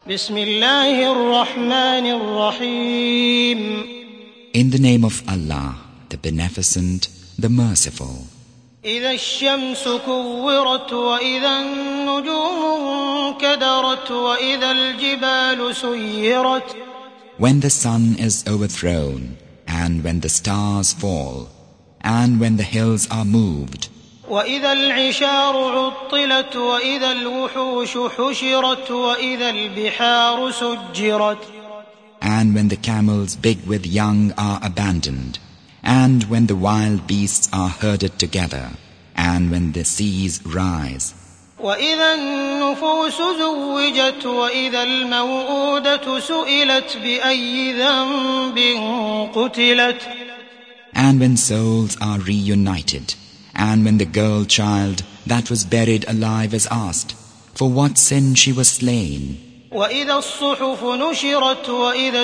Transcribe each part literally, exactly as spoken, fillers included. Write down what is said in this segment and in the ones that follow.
بسم الله الرحمن الرحيم. In the name of Allah, the Beneficent, the Merciful. إذا الشمس كورت وإذا النجوم انكدرت وإذا الجبال سيرت. When the sun is overthrown, and when the stars fall, and when the hills are moved, وإذا العشار عطلت وإذا الوحوش حشرت وإذا البحار سجرت. and when the camels big with young are abandoned, and when the wild beasts are herded together, and when the seas rise, وإذا النفوس زوجت وإذا الموءودة سئلت بأي ذنب قتلت. and when souls are reunited, and when the girl child that was buried alive is asked, for what sin she was slain. وإذا الصحف نشرت وإذا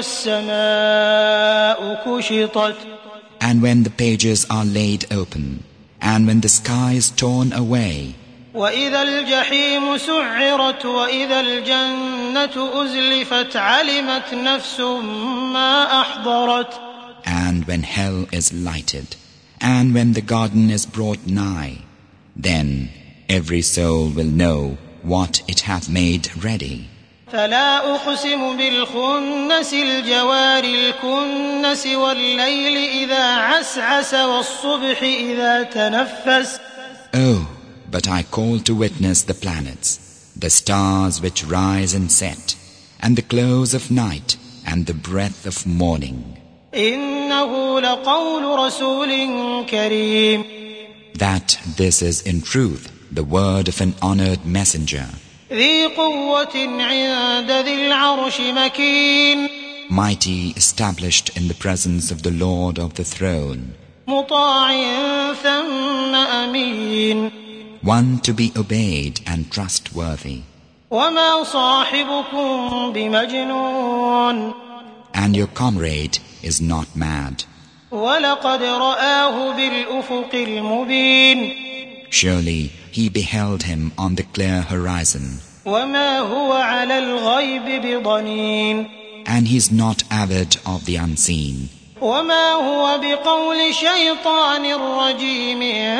السماء كشطت. and when the pages are laid open, and when the sky is torn away, وإذا الجحيم سعرت وإذا الجنة أزلفت علمت نفس ما أحضرت. and when hell is lighted, and when the garden is brought nigh, then every soul will know what it hath made ready. فلا أقسم بالخنس الجوار الكنس والليل إذا عسعس والصبح إذا تنفس. Oh, but I call to witness the planets, the stars which rise and set, and the close of night and the breath of morning. إنه لقول رسول كريم. That this is in truth the word of an honored messenger, ذي قوة عند ذي العرش مكين. mighty, established in the presence of the Lord of the throne, مطاع ثم أمين. one to be obeyed and trustworthy. وما صاحبكم بمجنون. And your comrade is not mad. ولقد رآه بالأفق المبين. Surely he beheld him on the clear horizon. وما هو على الغيب بضنين. And he is not avid of the unseen. وما هو بقول شيطان رجيم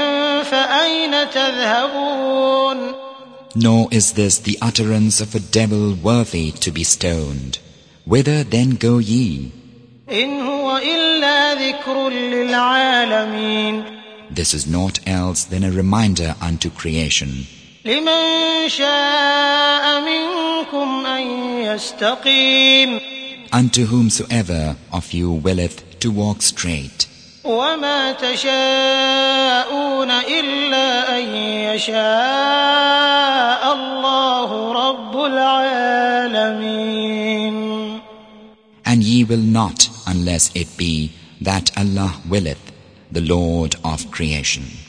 فأين تذهبون. Nor is this the utterance of a devil worthy to be stoned. Whither then go ye? إن هو إلا ذكر للعالمين. This is naught else than a reminder unto creation. لمن شاء منكم أن يستقيم. Unto whomsoever of you willeth to walk straight. وما تشاءون إلا أن يشاء الله رب العالمين. And ye will not unless it be that Allah willeth, the Lord of creation.